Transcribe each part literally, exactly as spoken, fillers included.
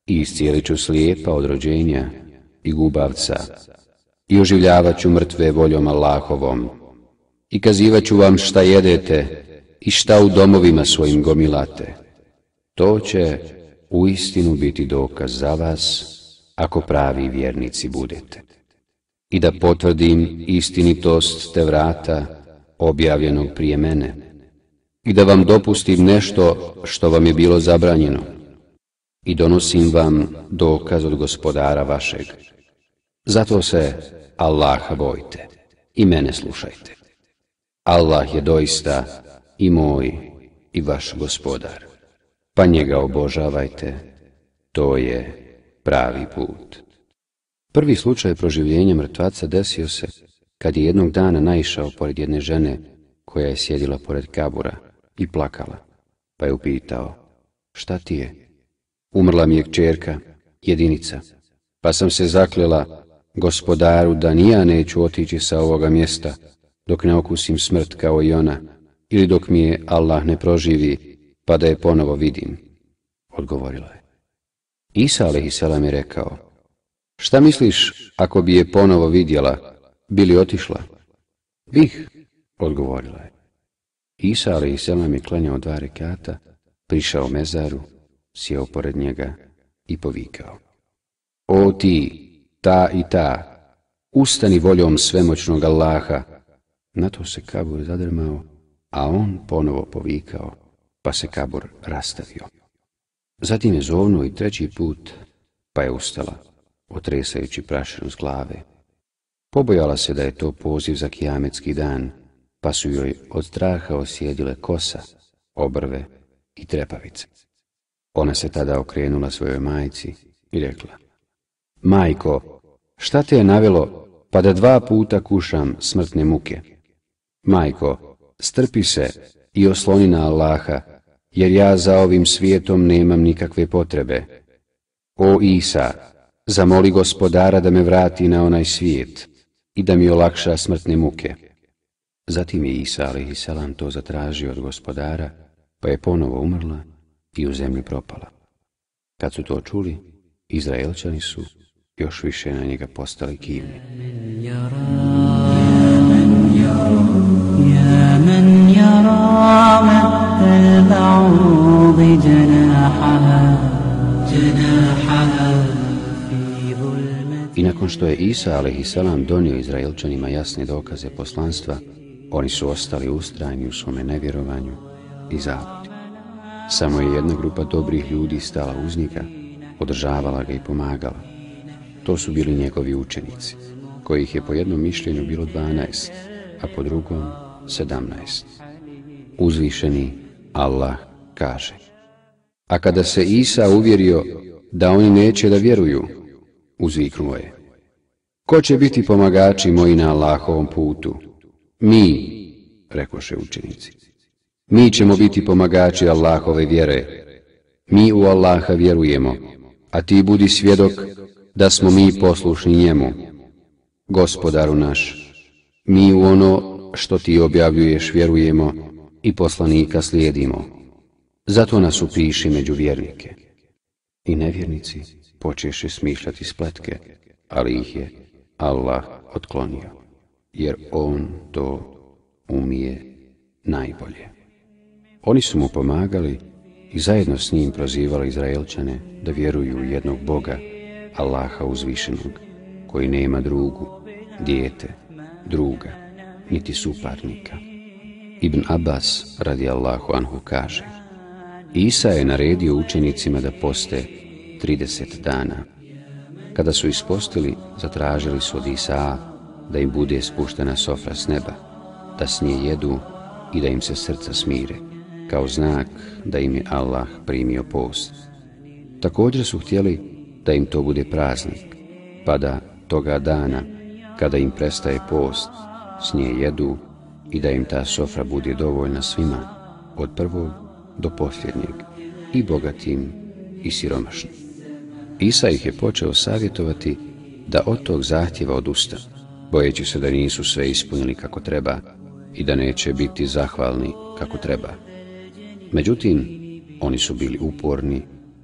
i iscijelit ću slijepa od rođenja i gubavca, i oživljavat ću mrtve voljom Allahovom, i kazivat ću vam šta jedete i šta u domovima svojim gomilate. To će uistinu biti dokaz za vas, ako pravi vjernici budete. I da potvrdim istinitost Tevrata, objavljenog prije mene, i da vam dopustim nešto što vam je bilo zabranjeno, i donosim vam dokaz od Gospodara vašeg. Zato se Allaha bojte i mene slušajte. Allah je doista i moj i vaš Gospodar, pa njega obožavajte, to je pravi put. Prvi slučaj proživljenja mrtvaca desio se kad je jednog dana naišao pored jedne žene koja je sjedila pored kabura i plakala, pa je upitao: šta ti je? Umrla mi je kćerka, jedinica, pa sam se zaklela Gospodaru da ni ja neću otići sa ovoga mjesta dok ne okusim smrt kao i ona, ili dok mi je Allah ne proživi pa da je ponovo vidim. Odgovorila je. Isa alejhiselam je rekao: šta misliš ako bi je ponovo vidjela, bi li otišla? Bih, odgovorila je. Isa alejhiselam je klanjao dva rekata, prišao mezaru, sjeo pored njega i povikao: o ti, ta i ta, ustani voljom svemoćnog Allaha. Na to se kabur zadrmao, a on ponovo povikao, pa se kabur rastavio. Zatim je zovnuo i treći put, pa je ustala, otresajući prašinu s glave. Pobojala se da je to poziv za kijametski dan, pa su joj od straha osjedile kosa, obrve i trepavice. Ona se tada okrenula svojoj majci i rekla: majko, šta te je navelo pa da dva puta kušam smrtne muke? Majko, strpi se i osloni na Allaha, jer ja za ovim svijetom nemam nikakve potrebe. O Isa, zamoli Gospodara da me vrati na onaj svijet i da mi olakša smrtne muke. Zatim je Isa alejhiselam to zatražio od Gospodara, pa je ponovo umrla i u zemlju propala. Kad su to čuli, Izraelčani su još više na njega postali kivni. I nakon što je Isa alejhiselam donio Izraelčanima jasne dokaze poslanstva, oni su ostali ustrajni u svome nevjerovanju i zabludi. Samo je jedna grupa dobrih ljudi stala uz njega, podržavala ga i pomagala. To su bili njegovi učenici, kojih je po jednom mišljenju bilo dvanaest, a po drugom sedamnaest. Uzvišeni Allah kaže: a kada se Isa uvjerio da oni neće da vjeruju, uzviknuo je: ko će biti pomagači moji na Allahovom putu? Mi, rekoše učenici. Mi ćemo biti pomagači Allahove vjere. Mi u Allaha vjerujemo, a ti budi svjedok da smo mi poslušni njemu. Gospodaru naš, mi u ono što ti objavljuješ vjerujemo i poslanika slijedimo. Zato nas upiši među vjernike. I nevjernici počeše smišljati spletke, ali ih je Allah otklonio, jer on to umije najbolje. Oni su mu pomagali i zajedno s njim prozivali Izraelčane da vjeruju u jednog Boga, Allaha uzvišenog, koji nema drugu, dijete, druga, niti suparnika. Ibn Abbas radijallahu anhu kaže: Isa je naredio učenicima da poste trideset dana. Kada su ispostili, zatražili su od Isaa da im bude spuštena sofra s neba, da s nje jedu i da im se srca smire, kao znak da im je Allah primio post. Također su htjeli da im to bude praznik, pa da toga dana, kada im prestaje post, s nje jedu i da im ta sofra bude dovoljna svima, od prvog do posljednjeg, i bogatim i siromašnim. Isa ih je počeo savjetovati da od tog zahtjeva odustanu, bojeći se da nisu sve ispunili kako treba i da neće biti zahvalni kako treba. Međutim, oni su bili uporni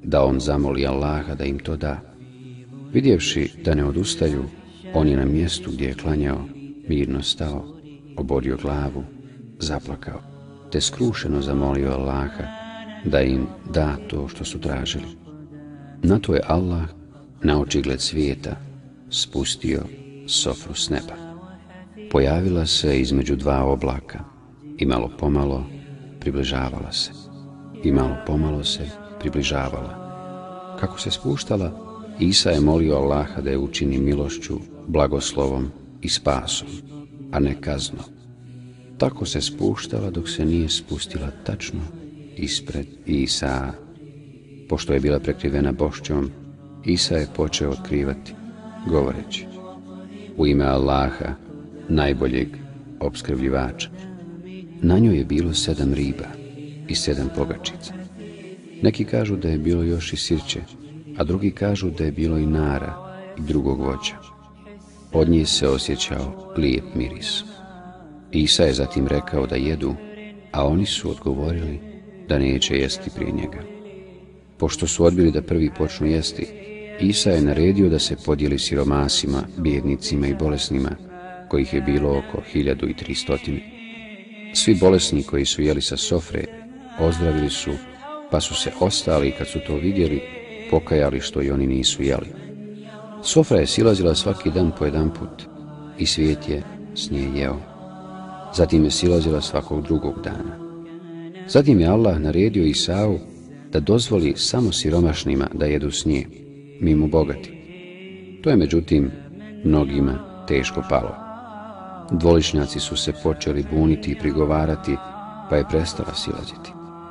da on zamoli Allaha da im to da. Vidjevši da ne odustaju, on je na mjestu gdje je klanjao mirno stao, oborio glavu, zaplakao, te skrušeno zamolio Allaha da im da to što su tražili. Na to je Allah, na očigled svijeta, spustio sofru s neba. Pojavila se između dva oblaka i malo pomalo približavala se. I malo pomalo se približavala. Kako se spuštala, Isa je molio Allaha da je učini milošću, blagoslovom i spasom, a ne kaznom. Tako se spuštala dok se nije spustila tačno ispred Isa. Pošto je bila prekrivena bošćom, Isa je počeo otkrivati, govoreći: u ime Allaha, najboljeg opskrbljivača. Na njoj je bilo sedam riba i sedam pogačica. Neki kažu da je bilo još i sirće, a drugi kažu da je bilo i nara i drugog voća. Od nje se osjećao lijep miris. Isa je zatim rekao da jedu, a oni su odgovorili da neće jesti prije njega. Pošto su odbili da prvi počnu jesti, Isa je naredio da se podijeli siromasima, bijednicima i bolesnima, kojih je bilo oko hiljadu i tristotine. Svi bolesni koji su jeli sa sofre ozdravili su, pa su se ostali, kad su to vidjeli, pokajali što i oni nisu jeli. Sofra je silazila svaki dan po jedan put i svijet je s nje jeo. Zatim je silazila svakog drugog dana. Zatim je Allah naredio Isau da dozvoli samo siromašnima da jedu s nje, mimo bogati. To je međutim mnogima teško palo. Dvoličnjaci su se počeli buniti i prigovarati, pa je prestala silaziti.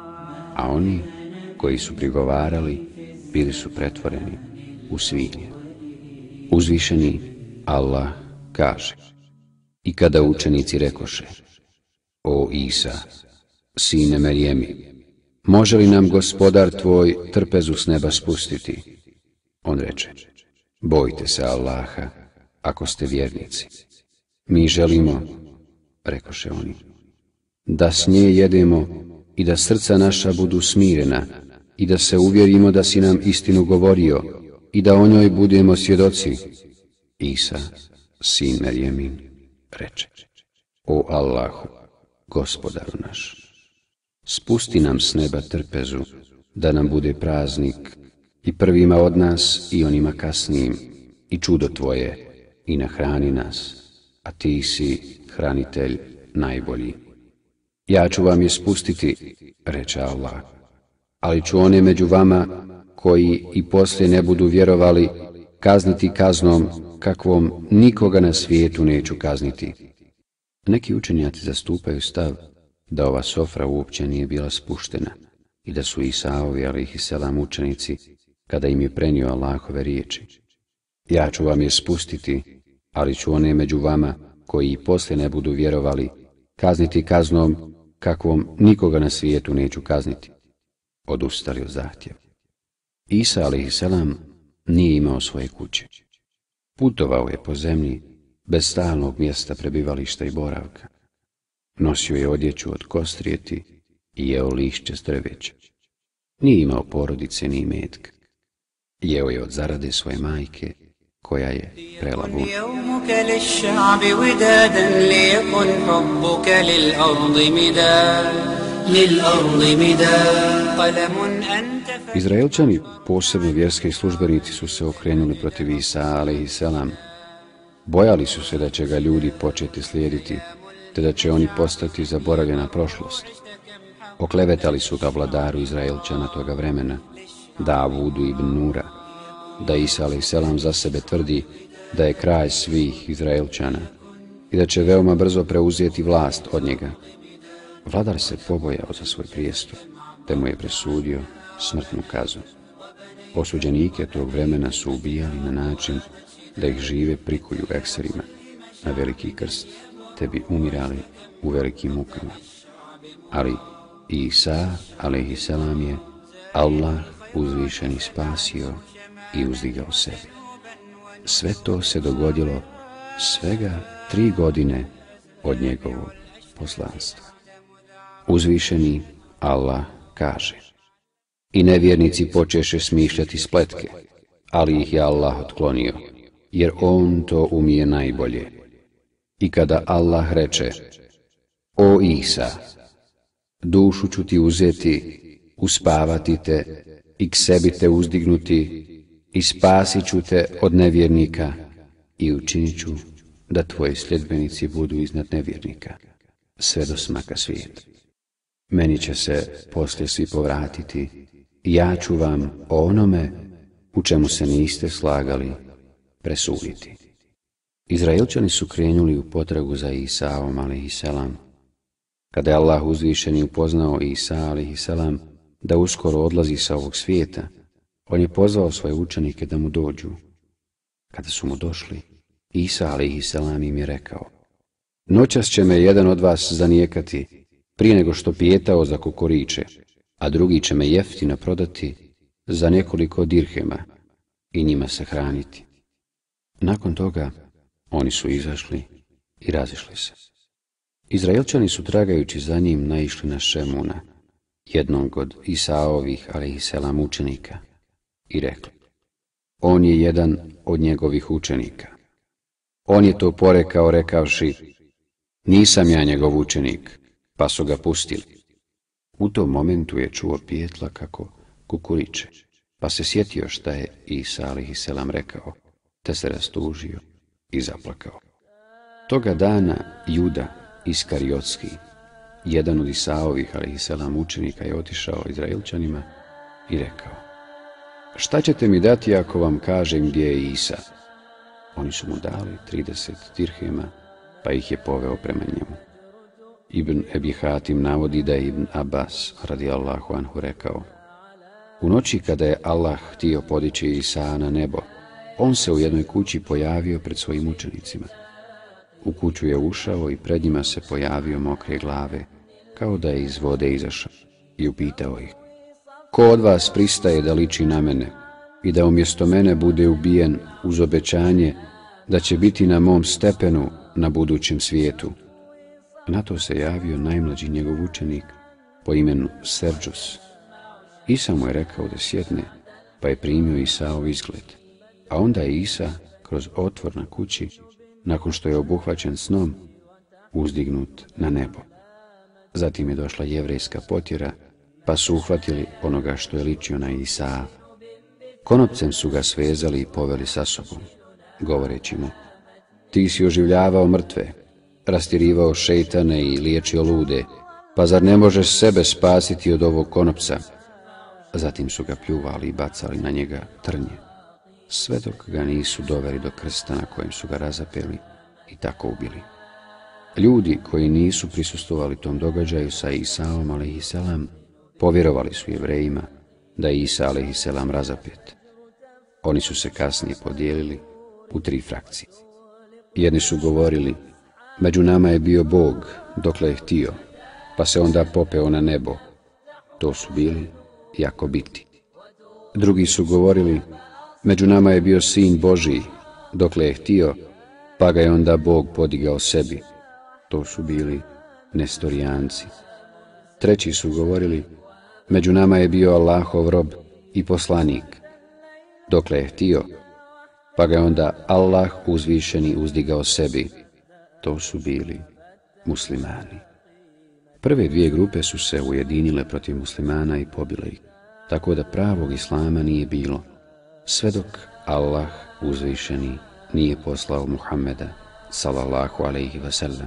A oni koji su prigovarali bili su pretvoreni u svinje. Uzvišeni Allah kaže: i kada učenici rekoše: o Isa, sine Merjemi, može li nam gospodar tvoj trpezu s neba spustiti? On reče: bojte se Allaha, ako ste vjernici. Mi želimo, rekoše oni, da s nje jedemo i da srca naša budu smirena i da se uvjerimo da si nam istinu govorio i da o njoj budemo svjedoci. Isa, sin Merjemin, reče: o Allahu, gospodaru naš, spusti nam s neba trpezu, da nam bude praznik i prvima od nas i onima kasnijim, i čudo tvoje, i nahrani nas, a ti si hranitelj najbolji. Ja ću vam je spustiti, reče Allah, ali ću one među vama koji i poslije ne budu vjerovali kazniti kaznom kakvom nikoga na svijetu neću kazniti. Neki učenjaci zastupaju stav da ova sofra uopće nije bila spuštena i da su Isaovi alejhiselam učenici, kada im je prenio Allahove riječi: ja ću vam je spustiti, ali ću one među vama koji i poslije ne budu vjerovali kazniti kaznom kakvom nikoga na svijetu neću kazniti, odustali od zahtjeva. Isa alejhiselam nije imao svoje kuće. Putovao je po zemlji bez stalnog mjesta prebivališta i boravka. Nosio je odjeću od kostrijeti i jeo lišće s drveća. Nije imao porodice ni imetka. Jeo je od zarade svoje majke, koja je prela bun. Izraelčani, posebno vjerski službenici, su se okrenuli protiv Isa alejhiselam. Bojali su se da će ga ljudi početi slijediti, te da će oni postati zaboravljena prošlost. Oklevetali su ga vladaru Izraelčana toga vremena, Davudu ibn Nura, da Isa alejhiselam za sebe tvrdi da je kralj svih Izraelčana i da će veoma brzo preuzeti vlast od njega. Vladar se pobojao za svoj prijestup, te mu je presudio smrtnu kaznu. Osuđenike tog vremena su ubijali na način da ih žive prikuju ekserima na veliki krst, te bi umirali u velikim mukama. Ali Isa alejhiselam je Allah uzvišeni spasio i uzdigao sebi. Sve to se dogodilo svega tri godine od njegovog poslanstva. Uzvišeni Allah kaže: I nevjernici počeše smišljati spletke, ali ih je Allah otklonio, jer On to umije najbolje. I kada Allah reče: O Isa, dušu ću ti uzeti, uspavati te i k sebi te uzdignuti i spasit ću te od nevjernika i učinit ću da tvoji sljedbenici budu iznad nevjernika, sve do smaka svijeta. Meni će se poslije svi povratiti i ja ću vam o onome u čemu se niste slagali presuditi. Izraelčani su krenuli u potragu za Isaom alejhiselam. Kada je Allah uzvišeni upoznao Isa alejhiselam da uskoro odlazi sa ovog svijeta, on je pozvao svoje učenike da mu dođu. Kada su mu došli, Isa alejhiselam im je rekao: Noćas će me jedan od vas zanijekati prije nego što pijetao za kukuriće, a drugi će me jeftino prodati za nekoliko dirhema i njima se hraniti. Nakon toga oni su izašli i razišli se. Izraelčani su tragajući za njim naišli na Šemuna, jednog od Isaovih alejhiselam učenika, i rekli: On je jedan od njegovih učenika. On je to porekao rekavši: Nisam ja njegov učenik, pa su ga pustili. U tom momentu je čuo pijetla kako kukuriče, pa se sjetio šta je Isa alejhiselam rekao, te se rastužio i zaplakao. Toga dana Juda Iskariotski, jedan od Isaovih alejhiselam učenika, je otišao Izraelčanima i rekao: Šta ćete mi dati ako vam kažem gdje je Isa? Oni su mu dali trideset dirhema, pa ih je poveo prema njemu. Ibn Ebi Hatim navodi da je Ibn Abbas radijallahu anhu rekao: U noći kada je Allah htio podići Isa na nebo, on se u jednoj kući pojavio pred svojim učenicima. U kuću je ušao i pred njima se pojavio mokre glave, kao da je iz vode izašao, i upitao ih: Ko od vas pristaje da liči na mene i da umjesto mene bude ubijen uz obećanje da će biti na mom stepenu na budućem svijetu? Na to se javio najmlađi njegov učenik po imenu Serđus. Isa mu je rekao da sjedne, pa je primio Isaov izgled, a onda je Isa kroz otvor na kući, nakon što je obuhvaćen snom, uzdignut na nebo. Zatim je došla jevrejska potjera, pa su uhvatili onoga što je ličio na Isaa. Konopcem su ga svezali i poveli sa sobom, govoreći mu: Ti si oživljavao mrtve, rastirivao šejtane i liječio lude, pa zar ne možeš sebe spasiti od ovog konopca? Zatim su ga pljuvali i bacali na njega trnje, sve dok ga nisu doveli do krsta na kojem su ga razapeli i tako ubili. Ljudi koji nisu prisustvovali tom događaju sa Isaom alejhiselam povjerovali su Jevrejima da je Isa alejhiselam razapet. Oni su se kasnije podijelili u tri frakcije. Jedni su govorili: Među nama je bio Bog dokle je htio, pa se onda popeo na nebo. To su bili Jakobiti. Drugi su govorili: Među nama je bio Sin Božiji dokle je htio, pa ga je onda Bog podigao sebi. To su bili Nestorijanci. Treći su govorili: Među nama je bio Allahov rob i poslanik dokle je htio, pa ga je onda Allah uzvišeni uzdigao sebi. To su bili muslimani. Prve dvije grupe su se ujedinile protiv muslimana i pobile ih, tako da pravog islama nije bilo, sve dok Allah uzvišeni nije poslao Muhammeda sallallahu alejhi ve sellem.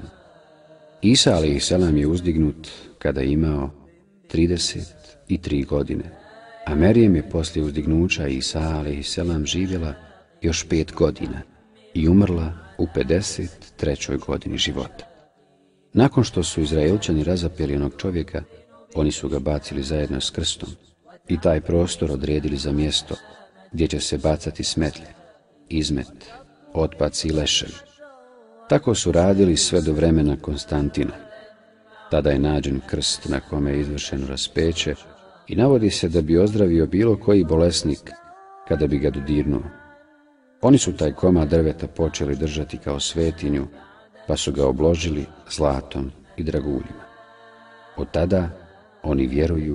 Isa alejhiselam je uzdignut kada je imao trideset tri godine, a Merijem je poslije uzdignuća Isa alejhiselam živjela još pet godina i umrla u pedeset trećoj godini života. Nakon što su Izraelčani razapeli onog čovjeka, oni su ga bacili zajedno s krstom i taj prostor odredili za mjesto gdje će se bacati smetlje, izmet, otpaci i leševi. Tako su radili sve do vremena Konstantina. Tada je nađen krst na kome je izvršeno raspeće i navodi se da bi ozdravio bilo koji bolesnik kada bi ga dodirnuo. Oni su taj komad drveta počeli držati kao svetinju, pa su ga obložili zlatom i draguljima. Od tada oni vjeruju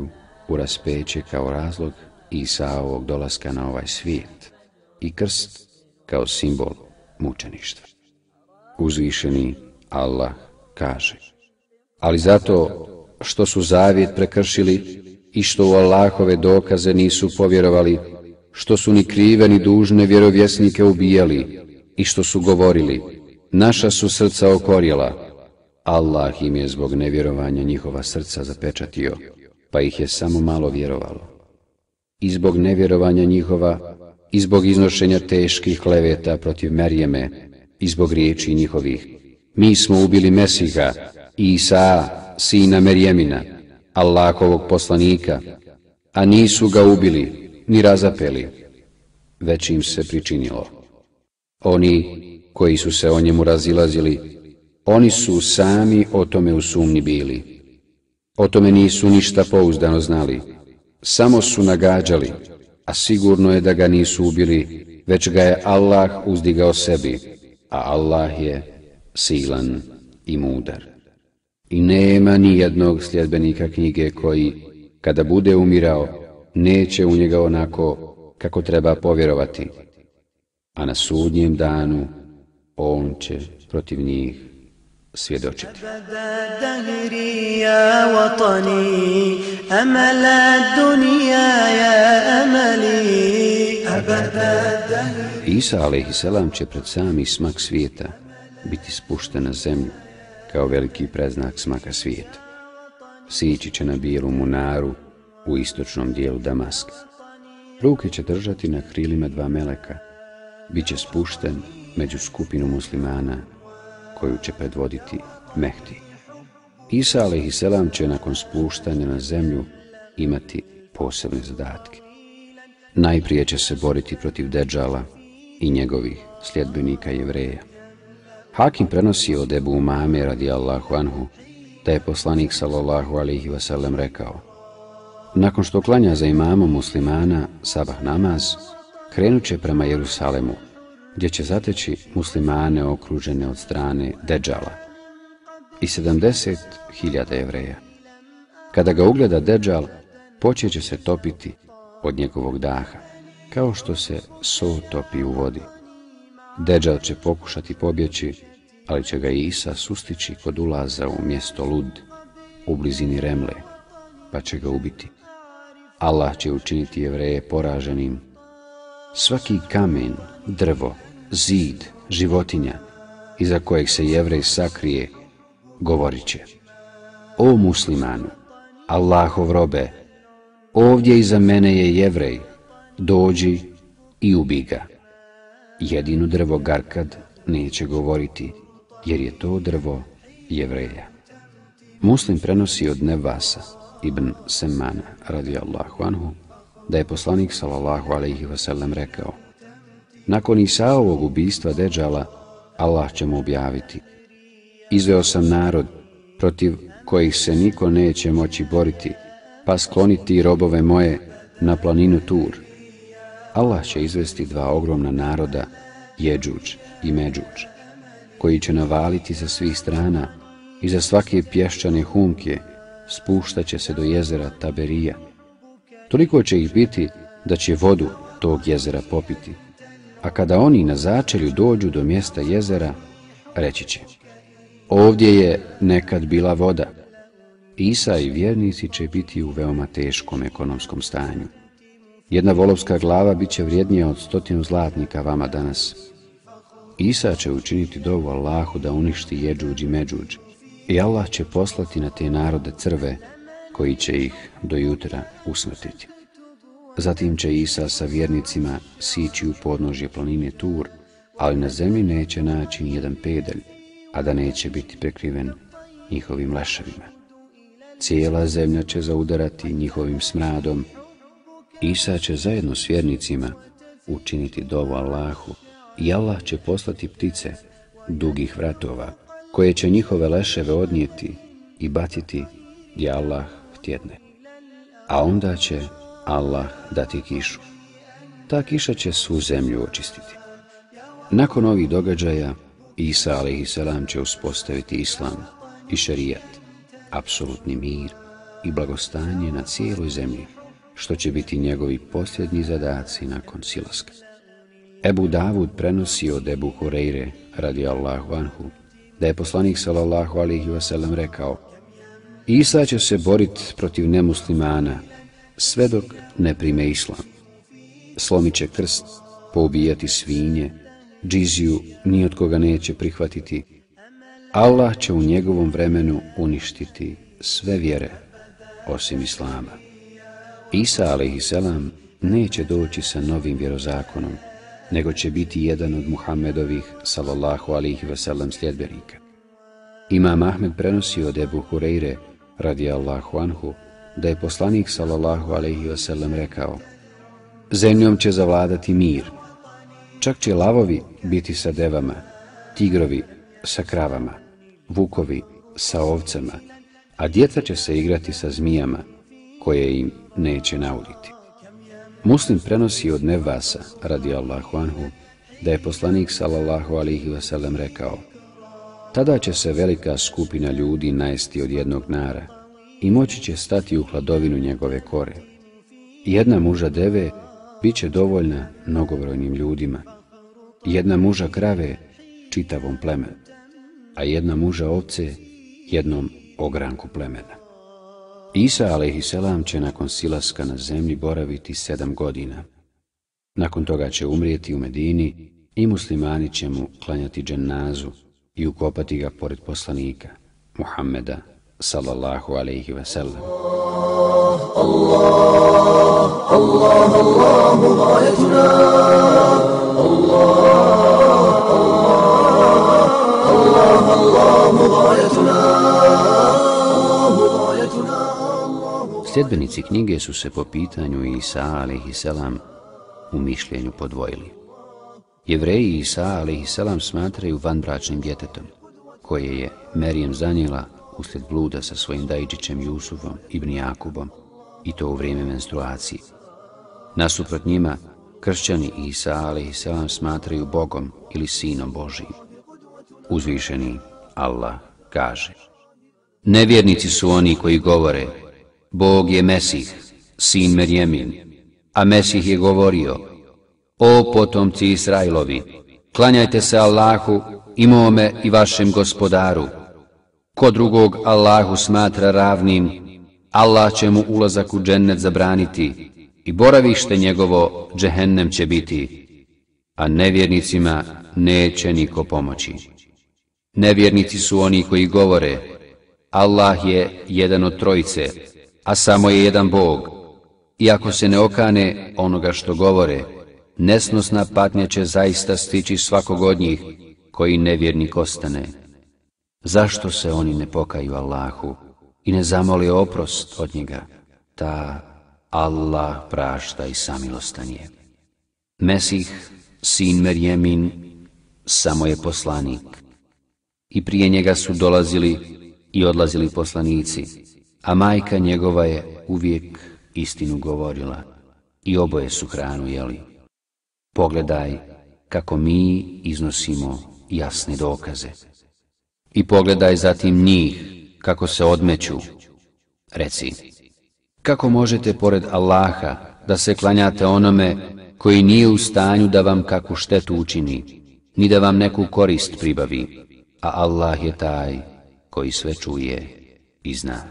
u raspeće kao razlog Isaovog dolaska na ovaj svijet i krst kao simbol mučeništva. Uzvišeni Allah kaže: ali zato što su zavjet prekršili i što u Allahove dokaze nisu povjerovali, što su ni krive ni dužne vjerovjesnike ubijali i što su govorili: naša su srca okorjela, Allah im je zbog nevjerovanja njihova srca zapečatio, pa ih je samo malo vjerovalo. I zbog nevjerovanja njihova, i zbog iznošenja teških kleveta protiv Merjeme, i zbog riječi njihovih: mi smo ubili Mesiha, Isa, sina Merjemina, Allahovog poslanika, a nisu ga ubili ni razapeli, već im se pričinilo. Oni koji su se o njemu razilazili, oni su sami o tome u sumnji bili. O tome nisu ništa pouzdano znali, samo su nagađali, a sigurno je da ga nisu ubili, već ga je Allah uzdigao sebi, a Allah je silan i mudar. I nema ni jednog sljedbenika knjige koji, kada bude umirao, neće u njega onako kako treba povjerovati, a na sudnjem danu on će protiv njih svjedočiti. Isa alejhiselam će pred sami smak svijeta biti spušten na zemlju kao veliki preznak smaka svijeta. Sići će na bijelu munaru u istočnom dijelu Damaska. Ruke će držati na krilima dva meleka. Biće spušten među skupinu muslimana koju će predvoditi Mehdi. Isa alejhiselam će nakon spuštanja na zemlju imati posebne zadatke. Najprije će se boriti protiv Dedžala i njegovih sljedbenika Jevreja. Hakim prenosi od Ebu Umame radijallahu anhu da je poslanik sallallahu alejhi ve sellem rekao: nakon što klanja za imamom muslimana sabah namaz, krenut će prema Jerusalemu, gdje će zateći muslimane okružene od strane Dedžala i sedamdeset hiljada Jevreja. Kada ga ugleda Dedžal, počeće se topiti od njegovog daha, kao što se so topi u vodi. Dedžal će pokušati pobjeći, ali će ga Isa sustići kod ulaza u mjesto Lud, u blizini Remle, pa će ga ubiti. Allah će učiniti Jevreje poraženim. Svaki kamen, drvo, zid, životinja, iza kojeg se Jevrej sakrije, govorit će: o muslimanu, Allahov robe, ovdje iza mene je Jevrej, dođi i ubi ga. Jedino drvo Garkad neće govoriti, jer je to drvo Jevreja. Muslim prenosi od Nevasa ibn Semana radijallahu anhu da je poslanik sallallahu alejhi ve sellem rekao: nakon Isaovog ubistva Dedžala, Allah će mu objaviti: izveo sam narod protiv kojih se niko neće moći boriti, pa skloniti robove moje na planinu Tur. Allah će izvesti dva ogromna naroda, Jedžuđ i Medžuđ, koji će navaliti sa svih strana i za svake pješčane humke spuštat će se do jezera Taberija. Toliko će ih biti da će vodu tog jezera popiti, a kada oni na začelju dođu do mjesta jezera, reći će: ovdje je nekad bila voda. Isa i vjernici će biti u veoma teškom ekonomskom stanju. Jedna volovska glava bit će vrijednija od stotinu zlatnika vama danas. Isa će učiniti dovu Allahu da uništi Jedžuđ i Medžuđ, i Allah će poslati na te narode crve koji će ih do jutra usmrtiti. Zatim će Isa sa vjernicima sići u podnožje planine Tur, ali na zemlji neće naći ni jedan pedalj, a da neće biti prekriven njihovim leševima. Cijela zemlja će zaudarati njihovim smradom. Isa će zajedno s vjernicima učiniti dovu Allahu i Allah će poslati ptice dugih vratova, koje će njihove leševe odnijeti i baciti gdje Allah htjedne. A onda će Allah dati kišu. Ta kiša će svu zemlju očistiti. Nakon ovih događaja, Isa alejhiselam će uspostaviti islam i šerijat, apsolutni mir i blagostanje na cijeloj zemlji, što će biti njegovi posljednji zadaci nakon silaska. Ebu Davud prenosi od Ebu Hureyre, radijallahu anhu, da je poslanik sallallahu alejhi ve sellem rekao: Isa će se boriti protiv nemuslimana sve dok ne prime islam. Slomit će krst, poubijati svinje, džiziju ni od koga neće prihvatiti. Allah će u njegovom vremenu uništiti sve vjere osim islama. Isa alejhiselam neće doći sa novim vjerozakonom, nego će biti jedan od Muhammedovih sallallahu alejhi ve sellem sljedbenika. Imam Ahmed prenosi od Ebu Hureyre radijallahu anhu da je poslanik sallallahu alejhi ve sellem rekao: Zemljom će zavladati mir, čak će lavovi biti sa devama, tigrovi sa kravama, vukovi sa ovcama, a djeca će se igrati sa zmijama koje im neće nauditi. Muslim prenosi od Nevasa radijallahu anhu da je poslanik sallallahu alejhi ve sellem rekao: Tada će se velika skupina ljudi najesti od jednog nara i moći će stati u hladovinu njegove kore. Jedna muža deve bit će dovoljna mnogobrojnim ljudima, jedna muža krave čitavom plemenu, a jedna muža ovce jednom ogranku plemena. Isa alejhiselam će nakon silaska na zemlji boraviti sedam godina. Nakon toga će umrijeti u Medini i muslimani će mu klanjati dženazu i ukopati ga pored poslanika Muhammeda sallallahu alejhi ve sellem. Allah, Allah, Allahu gayetuna. Allah, Allah, Allahu gayetuna. Sljedbenici knjige su se po pitanju Isa alejhiselam u mišljenju podvojili. Jevreji Isa alejhiselam smatraju vanbračnim djetetom, koje je Merijem zanijela uslijed bluda sa svojim dajđićem Jusufom ibn Jakubom, i to u vrijeme menstruacije. Nasuprot njima, kršćani Isa alejhiselam smatraju Bogom ili Sinom Božijim. Uzvišeni Allah kaže: Nevjernici su oni koji govore: Bog je Mesih, sin Merjemin, a Mesih je govorio: O potomci Israilovi, klanjajte se Allahu i mome i vašem gospodaru. Ko drugog Allahu smatra ravnim, Allah će mu ulazak u džennet zabraniti i boravište njegovo džehennem će biti, a nevjernicima neće niko pomoći. Nevjernici su oni koji govore: Allah je jedan od trojice, a samo je jedan Bog. I ako se ne okane onoga što govore, nesnosna patnja će zaista stići svakog od njih koji nevjernik ostane. Zašto se oni ne pokaju Allahu i ne zamole oprost od njega? Ta Allah prašta i samilostan je. Mesih, sin Merjemin, samo je poslanik. I prije njega su dolazili i odlazili poslanici, a majka njegova je uvijek istinu govorila i oboje su hranu jeli. Pogledaj kako mi iznosimo jasne dokaze. I pogledaj zatim njih kako se odmeću. Reci, kako možete pored Allaha da se klanjate onome koji nije u stanju da vam kakvu štetu učini, ni da vam neku korist pribavi, a Allah je taj koji sve čuje i zna.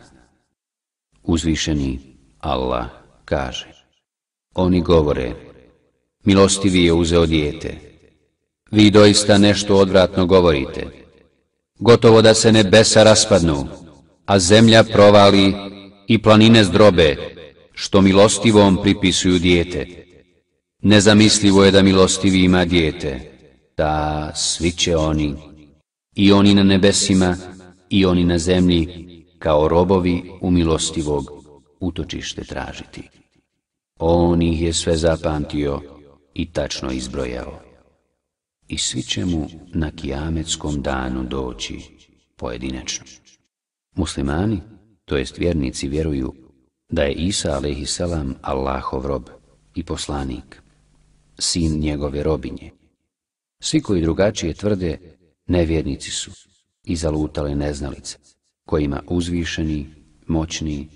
Uzvišeni Allah kaže: Oni govore: Milostivi je uzeo dijete. Vi doista nešto odvratno govorite. Gotovo da se nebesa raspadnu, a zemlja provali i planine zdrobe, što milostivom pripisuju dijete. Nezamislivo je da milostivi ima dijete, da svi će oni, i oni na nebesima i oni na zemlji, kao robovi u milostivog utočište tražiti. On ih je sve zapamtio i tačno izbrojao. I svi će mu na kijametskom danu doći pojedinačno. Muslimani, to jest vjernici, vjeruju da je Isa alejhiselam Allahov rob i poslanik, sin njegove robinje. Svi koji drugačije tvrde, nevjernici su i zalutale neznalice, kojima uzvišeni, moćni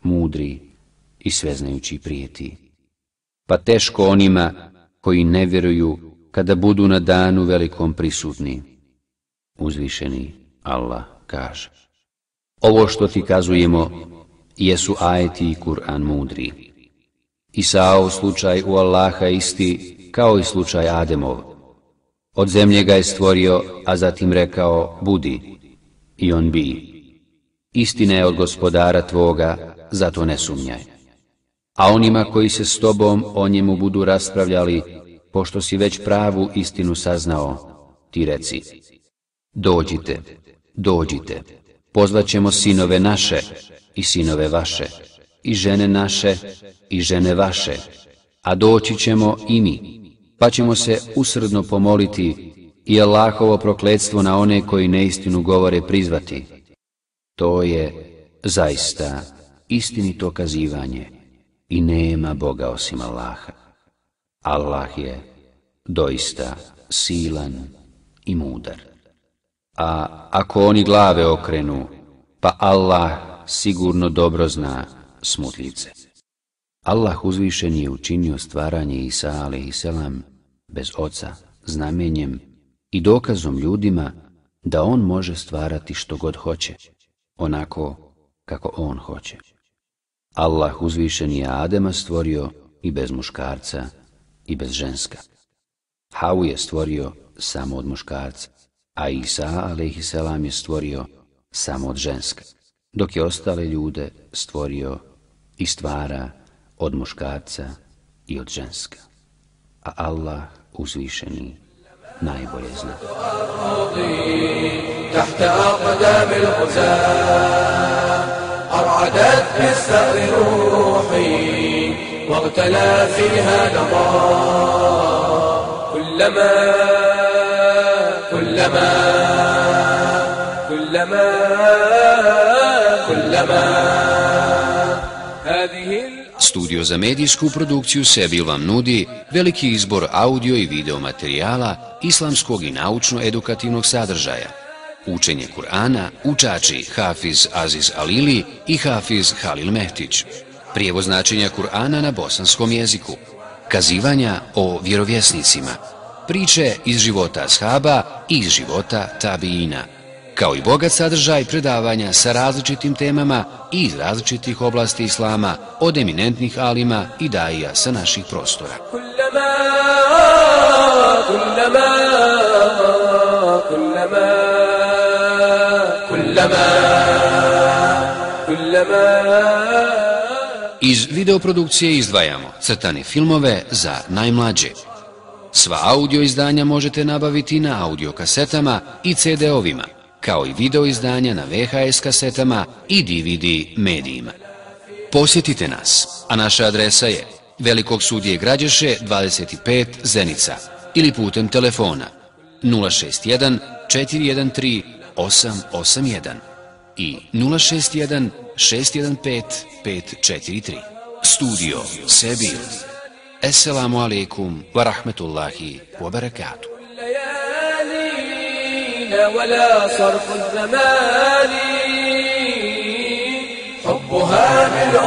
mudri i sveznajući prijeti. Pa teško onima koji ne vjeruju kada budu na danu velikom prisutni. Uzvišeni Allah kaže: ovo što ti kazujemo jesu ajeti i Kur'an mudri. Isaov slučaj u Allaha isti kao i slučaj Ademov. Od zemlje ga je stvorio, a zatim rekao budi, i on bi. Istina je od Gospodara tvoga, zato ne sumnjaj. A onima koji se s tobom o njemu budu raspravljali, pošto si već pravu istinu saznao, ti reci: dođite, dođite, pozvaćemo sinove naše i sinove vaše, i žene naše i žene vaše, a doći ćemo i mi, pa ćemo se usrdno pomoliti i Allahovo prokletstvo na one koji neistinu govore prizvati. To je zaista istinito kazivanje i nema Boga osim Allaha. Allah je doista silan i mudar. A ako oni glave okrenu, pa Allah sigurno dobro zna smutljivce. Allah uzvišen je učinio stvaranje Isa alejhiselam bez oca znamenjem i dokazom ljudima da on može stvarati što god hoće, onako kako on hoće. Allah uzvišen je Adema stvorio i bez muškarca i bez ženska. Havu je stvorio samo od muškarca, a Isa alejhiselam je stvorio samo od ženska, dok je ostale ljude stvorio i stvara od muškarca i od ženska. A Allah uzvišeni najbolje zna. تحت أقدام الغزاة أرعدت بالثأر روحي واغتلى فيها نضاء كلما كلما كلما كلما هذه. Studio za medijsku produkciju Sebil vam nudi veliki izbor audio i video materijala islamskog i naučno-edukativnog sadržaja. Učenje Kur'ana, učači Hafiz Aziz Alili i Hafiz Halil Mehtić. Prijevoz značenja Kur'ana na bosanskom jeziku. Kazivanja o vjerovjesnicima. Priče iz života ashaba i iz života tabiina. Kao i bogat sadržaj predavanja sa različitim temama i iz različitih oblasti islama od eminentnih alima i daija sa naših prostora. Iz videoprodukcije izdvajamo crtane filmove za najmlađe. Sva audio izdanja možete nabaviti na audio kasetama i ce de ovima, kao i video izdanja na ve ha es kasetama i de ve de medijima. Posjetite nas, a naša adresa je Velikog sudije Građeše dvadeset pet Zenica ili putem telefona nula šest jedan četiri jedan tri osam osam jedan i nula šest jedan šest jedan pet pet četiri tri. Studio Sebil. Esselamu alaikum wa rahmetullahi wa barakatuh. ولا صرف الزمان حبها ملء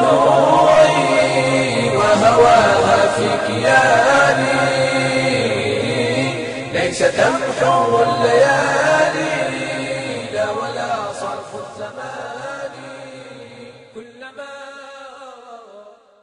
ضلوعي وهواها في كياني ليس تمحو الليالي